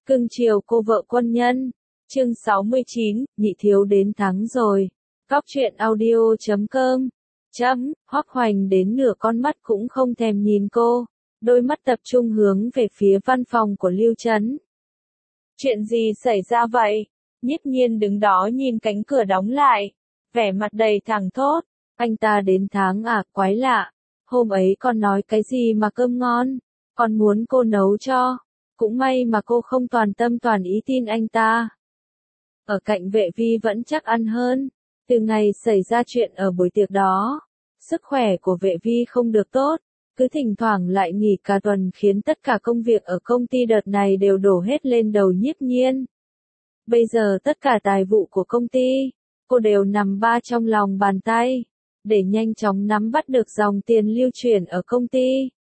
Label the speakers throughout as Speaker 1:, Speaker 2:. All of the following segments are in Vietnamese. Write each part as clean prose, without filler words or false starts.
Speaker 1: Cưng chiều cô vợ quân nhân. Chương 69, nhị thiếu đến thắng rồi. Góc truyện audio.com. Hoắc Hoành đến nửa con mắt cũng không thèm nhìn cô, đôi mắt tập trung hướng về phía văn phòng của Lưu Trấn. Chuyện gì xảy ra vậy? Nhiếp Nhiên đứng đó nhìn cánh cửa đóng lại, vẻ mặt đầy thẳng thốt. Anh ta đến tháng à, quái lạ. Hôm ấy con nói cái gì mà cơm ngon, con muốn cô nấu cho. Cũng may mà cô không toàn tâm toàn ý tin anh ta. Ở cạnh Vệ Vi vẫn chắc ăn hơn. Từ ngày xảy ra chuyện ở buổi tiệc đó, sức khỏe của Vệ Vi không được tốt, cứ thỉnh thoảng lại nghỉ cả tuần khiến tất cả công việc ở công ty đợt này đều đổ hết lên đầu Nhiếp Nhiên. Bây giờ tất cả tài vụ của công ty, cô đều nằm ba trong lòng bàn tay, để nhanh chóng nắm bắt được dòng tiền lưu chuyển ở công ty.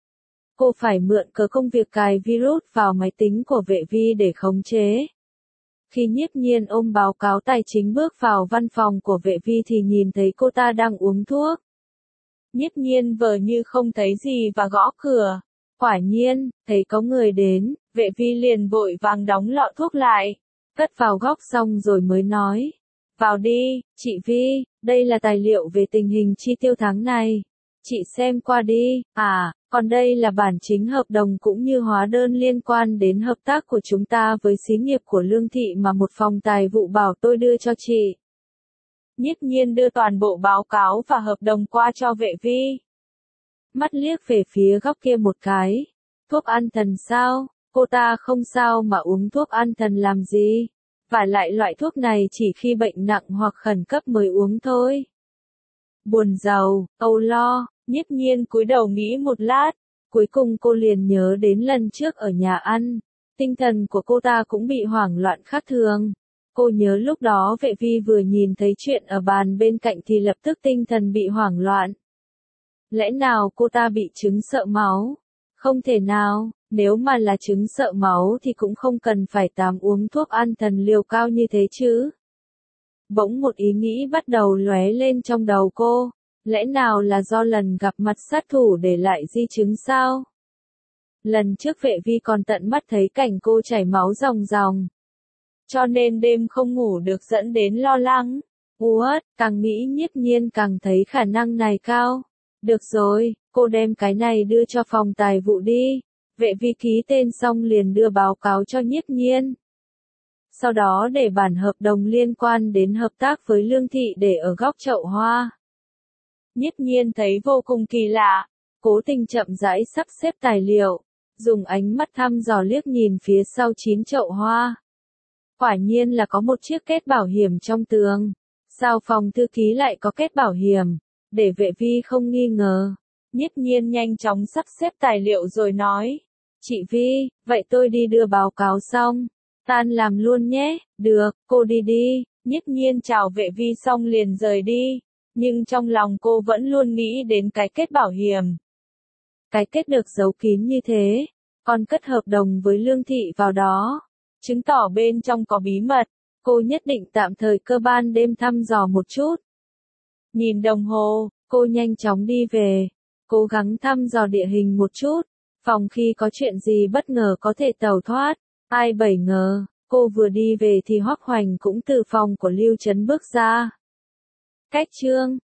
Speaker 1: Cô phải mượn cớ công việc cài virus vào máy tính của Vệ Vi để khống chế. Khi Nhiếp Nhiên ôm báo cáo tài chính bước vào văn phòng của Vệ Vi thì nhìn thấy cô ta đang uống thuốc. Nhiếp Nhiên vờ như không thấy gì và gõ cửa. Quả nhiên, thấy có người đến, Vệ Vi liền vội vàng đóng lọ thuốc lại, cất vào góc xong rồi mới nói. Vào đi, chị Vi, đây là tài liệu về tình hình chi tiêu tháng này. Chị xem qua đi, còn đây là bản chính hợp đồng cũng như hóa đơn liên quan đến hợp tác của chúng ta với xí nghiệp của Lương Thị mà một phòng tài vụ bảo tôi đưa cho chị. Nhiếp Nhiên đưa toàn bộ báo cáo và hợp đồng qua cho Vệ Vi. Mắt liếc về phía góc kia một cái. Thuốc an thần sao? Cô ta không sao mà uống thuốc an thần làm gì? Và lại loại thuốc này chỉ khi bệnh nặng hoặc khẩn cấp mới uống thôi. Buồn rầu, âu lo, Nhiếp Nhiên cúi đầu nghĩ một lát, cuối cùng cô liền nhớ đến lần trước ở nhà ăn, tinh thần của cô ta cũng bị hoảng loạn khác thường. Cô nhớ lúc đó Vệ Vi vừa nhìn thấy chuyện ở bàn bên cạnh thì lập tức tinh thần bị hoảng loạn. Lẽ nào cô ta bị chứng sợ máu? Không thể nào, nếu mà là chứng sợ máu thì cũng không cần phải uống thuốc an thần liều cao như thế chứ. Bỗng một ý nghĩ bắt đầu lóe lên trong đầu cô, lẽ nào là do lần gặp mặt sát thủ để lại di chứng sao? Lần trước Vệ Vi còn tận mắt thấy cảnh cô chảy máu ròng ròng, cho nên đêm không ngủ được dẫn đến lo lắng. Càng nghĩ Nhiếp Nhiên càng thấy khả năng này cao. Được rồi, cô đem cái này đưa cho phòng tài vụ đi. Vệ Vi ký tên xong liền đưa báo cáo cho Nhiếp Nhiên. Sau đó để bản hợp đồng liên quan đến hợp tác với Lương Thị để ở góc chậu hoa. Nhiếp Nhiên thấy vô cùng kỳ lạ, cố tình chậm rãi sắp xếp tài liệu, dùng ánh mắt thăm dò liếc nhìn phía sau 9 chậu hoa. Quả nhiên là có một chiếc kết bảo hiểm trong tường. Sao phòng thư ký lại có kết bảo hiểm? Để Vệ Vi không nghi ngờ, Nhiếp Nhiên nhanh chóng sắp xếp tài liệu rồi nói. Chị Vi, vậy tôi đi đưa báo cáo xong, tan làm luôn nhé. Được, cô đi đi. Nhiếp Nhiên chào Vệ Vi xong liền rời đi, nhưng trong lòng cô vẫn luôn nghĩ đến cái kết bảo hiểm. Cái kết được giấu kín như thế, còn cất hợp đồng với Lương Thị vào đó, chứng tỏ bên trong có bí mật. Cô nhất định tạm thời cơ ban đêm thăm dò một chút. Nhìn đồng hồ, cô nhanh chóng đi về, cố gắng thăm dò địa hình một chút, phòng khi có chuyện gì bất ngờ có thể tẩu thoát. Ai bẩy ngờ, cô vừa đi về thì Hoắc Hoành cũng từ phòng của Lưu Trấn bước ra. Cách chương